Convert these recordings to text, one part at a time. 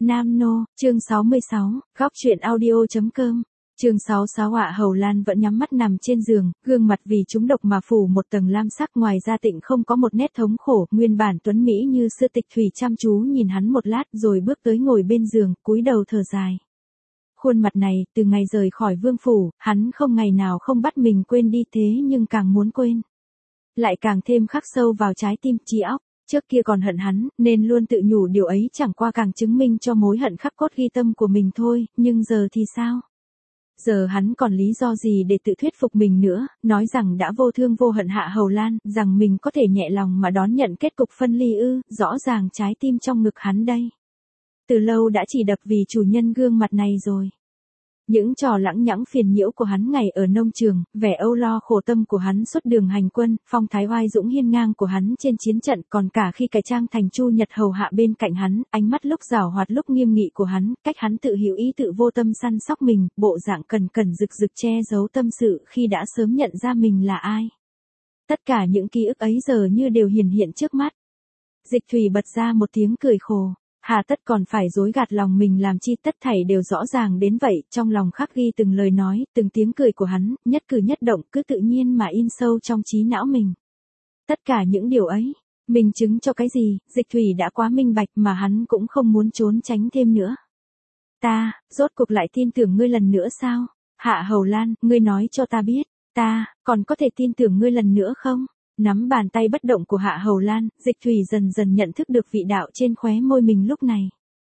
Nam Nô, chương 66, góc truyện audio.com. Chương 66. Hạ Hầu Lan vẫn nhắm mắt nằm trên giường, gương mặt vì trúng độc mà phủ một tầng lam sắc, ngoài da Tịnh không có một nét thống khổ, nguyên bản tuấn mỹ như xưa. Tịch Thủy chăm chú nhìn hắn một lát rồi bước tới ngồi bên giường, cúi đầu thở dài. Khuôn mặt này, từ ngày rời khỏi vương phủ, hắn không ngày nào không bắt mình quên đi, thế nhưng càng muốn quên, lại càng thêm khắc sâu vào trái tim, trí óc. Trước kia còn hận hắn, nên luôn tự nhủ điều ấy chẳng qua càng chứng minh cho mối hận khắc cốt ghi tâm của mình thôi, nhưng giờ thì sao? Giờ hắn còn lý do gì để tự thuyết phục mình nữa, nói rằng đã vô thương vô hận Hạ Hầu Lan, rằng mình có thể nhẹ lòng mà đón nhận kết cục phân ly ư? Rõ ràng trái tim trong ngực hắn đây, từ lâu đã chỉ đập vì chủ nhân gương mặt này rồi. Những trò lãng nhãng phiền nhiễu của hắn ngày ở nông trường, vẻ âu lo khổ tâm của hắn suốt đường hành quân, phong thái oai dũng hiên ngang của hắn trên chiến trận, còn cả khi cải trang thành Chu Nhật hầu hạ bên cạnh hắn, ánh mắt lúc giảo hoạt lúc nghiêm nghị của hắn, cách hắn tự hiểu ý tự vô tâm săn sóc mình, bộ dạng cẩn cẩn rực rực che giấu tâm sự khi đã sớm nhận ra mình là ai. Tất cả những ký ức ấy giờ như đều hiển hiện trước mắt. Dịch Thủy bật ra một tiếng cười khổ. Hà tất còn phải dối gạt lòng mình làm chi, tất thảy đều rõ ràng đến vậy, trong lòng khắc ghi từng lời nói, từng tiếng cười của hắn, nhất cử nhất động cứ tự nhiên mà in sâu trong trí não mình. Tất cả những điều ấy, mình chứng cho cái gì? Dịch Thủy đã quá minh bạch mà hắn cũng không muốn trốn tránh thêm nữa. Ta, rốt cuộc lại tin tưởng ngươi lần nữa sao? Hạ Hầu Lan, ngươi nói cho ta biết, ta, còn có thể tin tưởng ngươi lần nữa không? Nắm bàn tay bất động của Hạ Hầu Lan, Dịch Thủy dần dần nhận thức được vị đạo trên khóe môi mình lúc này.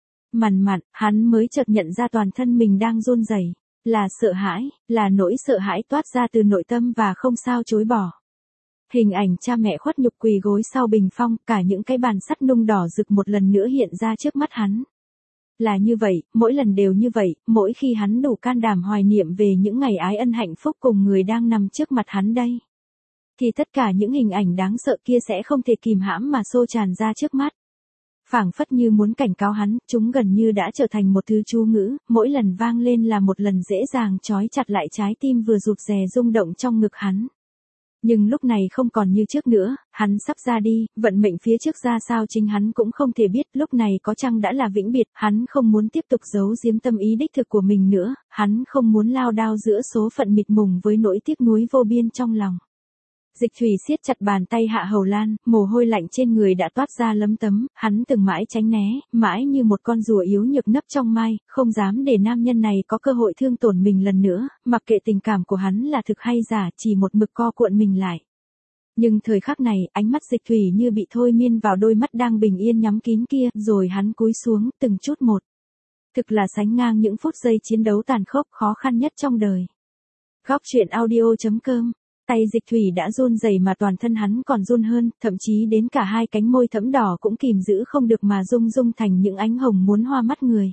Mằn mặn, hắn mới chợt nhận ra toàn thân mình đang run rẩy, là sợ hãi, là nỗi sợ hãi toát ra từ nội tâm và không sao chối bỏ. Hình ảnh cha mẹ khuất nhục quỳ gối sau bình phong, cả những cái bàn sắt nung đỏ rực một lần nữa hiện ra trước mắt hắn. Là như vậy, mỗi lần đều như vậy, mỗi khi hắn đủ can đảm hoài niệm về những ngày ái ân hạnh phúc cùng người đang nằm trước mặt hắn đây, thì tất cả những hình ảnh đáng sợ kia sẽ không thể kìm hãm mà xô tràn ra trước mắt. Phảng phất như muốn cảnh cáo hắn, chúng gần như đã trở thành một thứ chú ngữ, mỗi lần vang lên là một lần dễ dàng trói chặt lại trái tim vừa rụt rè rung động trong ngực hắn. Nhưng lúc này không còn như trước nữa, hắn sắp ra đi, vận mệnh phía trước ra sao chính hắn cũng không thể biết, lúc này có chăng đã là vĩnh biệt, hắn không muốn tiếp tục giấu giếm tâm ý đích thực của mình nữa, hắn không muốn lao đao giữa số phận mịt mùng với nỗi tiếc nuối vô biên trong lòng. Dịch Thủy siết chặt bàn tay Hạ Hầu Lan, mồ hôi lạnh trên người đã toát ra lấm tấm, hắn từng mãi tránh né, mãi như một con rùa yếu nhược nấp trong mai, không dám để nam nhân này có cơ hội thương tổn mình lần nữa, mặc kệ tình cảm của hắn là thực hay giả, chỉ một mực co cuộn mình lại. Nhưng thời khắc này, ánh mắt Dịch Thủy như bị thôi miên vào đôi mắt đang bình yên nhắm kín kia, rồi hắn cúi xuống, từng chút một. Thực là sánh ngang những phút giây chiến đấu tàn khốc khó khăn nhất trong đời. Góc truyện audio.com. Tay Dịch Thủy đã run rẩy mà toàn thân hắn còn run hơn, thậm chí đến cả hai cánh môi thẫm đỏ cũng kìm giữ không được mà rung rung thành những ánh hồng muốn hoa mắt người.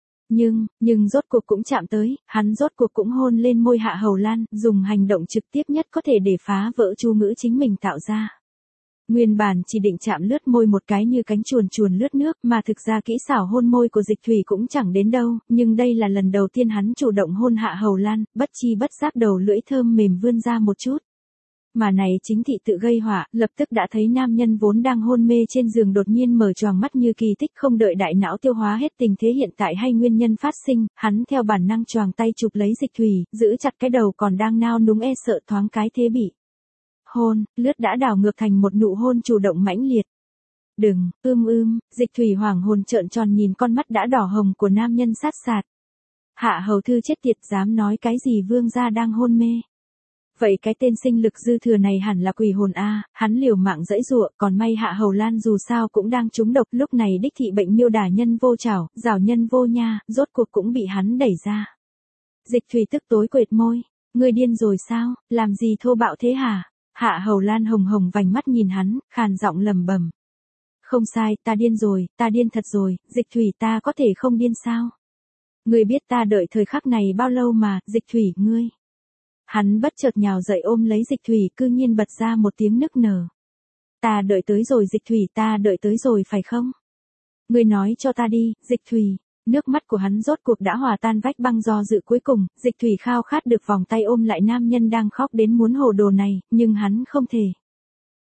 Nhưng rốt cuộc cũng chạm tới, hắn rốt cuộc cũng hôn lên môi Hạ Hầu Lan, dùng hành động trực tiếp nhất có thể để phá vỡ chú ngữ chính mình tạo ra. Nguyên bản chỉ định chạm lướt môi một cái như cánh chuồn chuồn lướt nước, mà thực ra kỹ xảo hôn môi của Dịch Thủy cũng chẳng đến đâu, nhưng đây là lần đầu tiên hắn chủ động hôn Hạ Hầu Lan, bất chi bất giác đầu lưỡi thơm mềm vươn ra một chút. Mà này chính thị tự gây họa, lập tức đã thấy nam nhân vốn đang hôn mê trên giường đột nhiên mở choàng mắt như kỳ tích, không đợi đại não tiêu hóa hết tình thế hiện tại hay nguyên nhân phát sinh, hắn theo bản năng choàng tay chụp lấy Dịch Thủy, giữ chặt cái đầu còn đang nao núng e sợ thoáng cái thế bị hôn, lướt đã đảo ngược thành một nụ hôn chủ động mãnh liệt. Đừng, Dịch Thủy hoảng hồn trợn tròn nhìn con mắt đã đỏ hồng của nam nhân sát sạt. Hạ hầu thư chết tiệt, dám nói cái gì vương gia đang hôn mê. Vậy cái tên sinh lực dư thừa này hẳn là quỷ hồn a, hắn liều mạng giãy giụa, còn may Hạ Hầu Lan dù sao cũng đang trúng độc, lúc này đích thị bệnh miêu đả nhân vô trảo, rào nhân vô nha, rốt cuộc cũng bị hắn đẩy ra. Dịch Thủy tức tối quệt môi, ngươi điên rồi sao, làm gì thô bạo thế hả? Hạ Hầu Lan hồng hồng vành mắt nhìn hắn, khàn giọng lẩm bẩm. Không sai, ta điên rồi, ta điên thật rồi, Dịch Thủy, ta có thể không điên sao? Ngươi biết ta đợi thời khắc này bao lâu mà, Dịch Thủy, ngươi. Hắn bất chợt nhào dậy ôm lấy Dịch Thủy, cư nhiên bật ra một tiếng nức nở. Ta đợi tới rồi Dịch Thủy, ta đợi tới rồi phải không? Ngươi nói cho ta đi, Dịch Thủy. Nước mắt của hắn rốt cuộc đã hòa tan vách băng do dự cuối cùng, Dịch Thủy khao khát được vòng tay ôm lại nam nhân đang khóc đến muốn hồ đồ này, nhưng hắn không thể.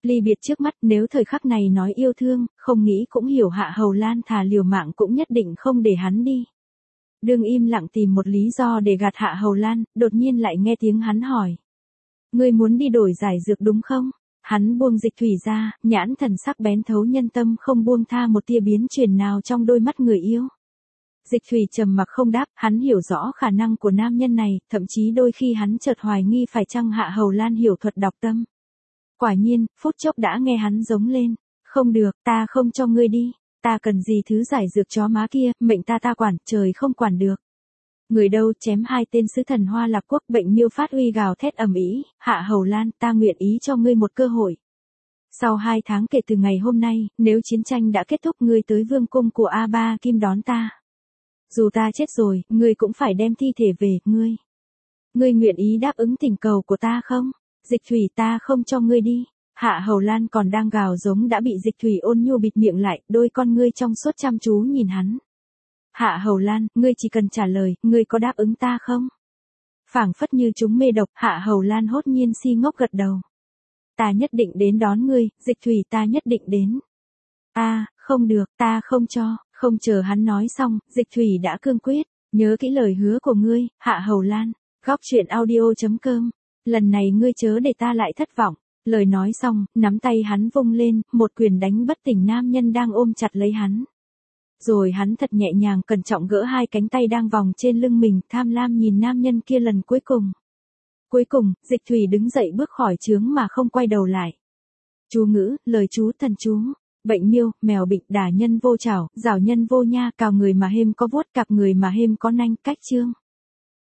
Ly biệt trước mắt, nếu thời khắc này nói yêu thương, không nghĩ cũng hiểu Hạ Hầu Lan thà liều mạng cũng nhất định không để hắn đi. Đương im lặng tìm một lý do để gạt Hạ Hầu Lan, đột nhiên lại nghe tiếng hắn hỏi. Ngươi muốn đi đổi giải dược đúng không? Hắn buông Dịch Thủy ra, nhãn thần sắc bén thấu nhân tâm không buông tha một tia biến chuyển nào trong đôi mắt người yêu. Dịch Thủy trầm mặc không đáp, hắn hiểu rõ khả năng của nam nhân này, thậm chí đôi khi hắn chợt hoài nghi phải chăng Hạ Hầu Lan hiểu thuật đọc tâm. Quả nhiên, phút chốc đã nghe hắn giống lên. Không được, ta không cho ngươi đi. Ta cần gì thứ giải dược chó má kia, mệnh ta quản, trời không quản được. Người đâu chém hai tên sứ thần Hoa Lạp Quốc bệnh miêu phát uy gào thét ầm ĩ, Hạ Hầu Lan, ta nguyện ý cho ngươi một cơ hội. Sau 2 tháng kể từ ngày hôm nay, nếu chiến tranh đã kết thúc ngươi tới vương cung của A3 Kim đón ta. Dù ta chết rồi, ngươi cũng phải đem thi thể về, ngươi. Ngươi nguyện ý đáp ứng thỉnh cầu của ta không? Dịch Thủy ta không cho ngươi đi. Hạ Hầu Lan còn đang gào giống đã bị Dịch Thủy ôn nhu bịt miệng lại, đôi con ngươi trong suốt chăm chú nhìn hắn. Hạ Hầu Lan, ngươi chỉ cần trả lời, ngươi có đáp ứng ta không? Phảng phất như chúng mê độc, Hạ Hầu Lan hốt nhiên si ngốc gật đầu. Ta nhất định đến đón ngươi, Dịch Thủy ta nhất định đến. Không được, ta không cho, không chờ hắn nói xong, Dịch Thủy đã cương quyết, nhớ kỹ lời hứa của ngươi, Hạ Hầu Lan. Góc truyện audio.com. Lần này ngươi chớ để ta lại thất vọng. Lời nói xong, nắm tay hắn vung lên, một quyền đánh bất tỉnh nam nhân đang ôm chặt lấy hắn. Rồi hắn thật nhẹ nhàng cẩn trọng gỡ hai cánh tay đang vòng trên lưng mình, tham lam nhìn nam nhân kia lần cuối cùng. Cuối cùng, Dịch Thủy đứng dậy bước khỏi chướng mà không quay đầu lại. Chú ngữ, lời chú thần chú. Bệnh miêu, mèo bệnh, đả nhân vô chảo, rảo nhân vô nha, cào người mà hêm có vuốt, cặp người mà hêm có nanh, cách chương.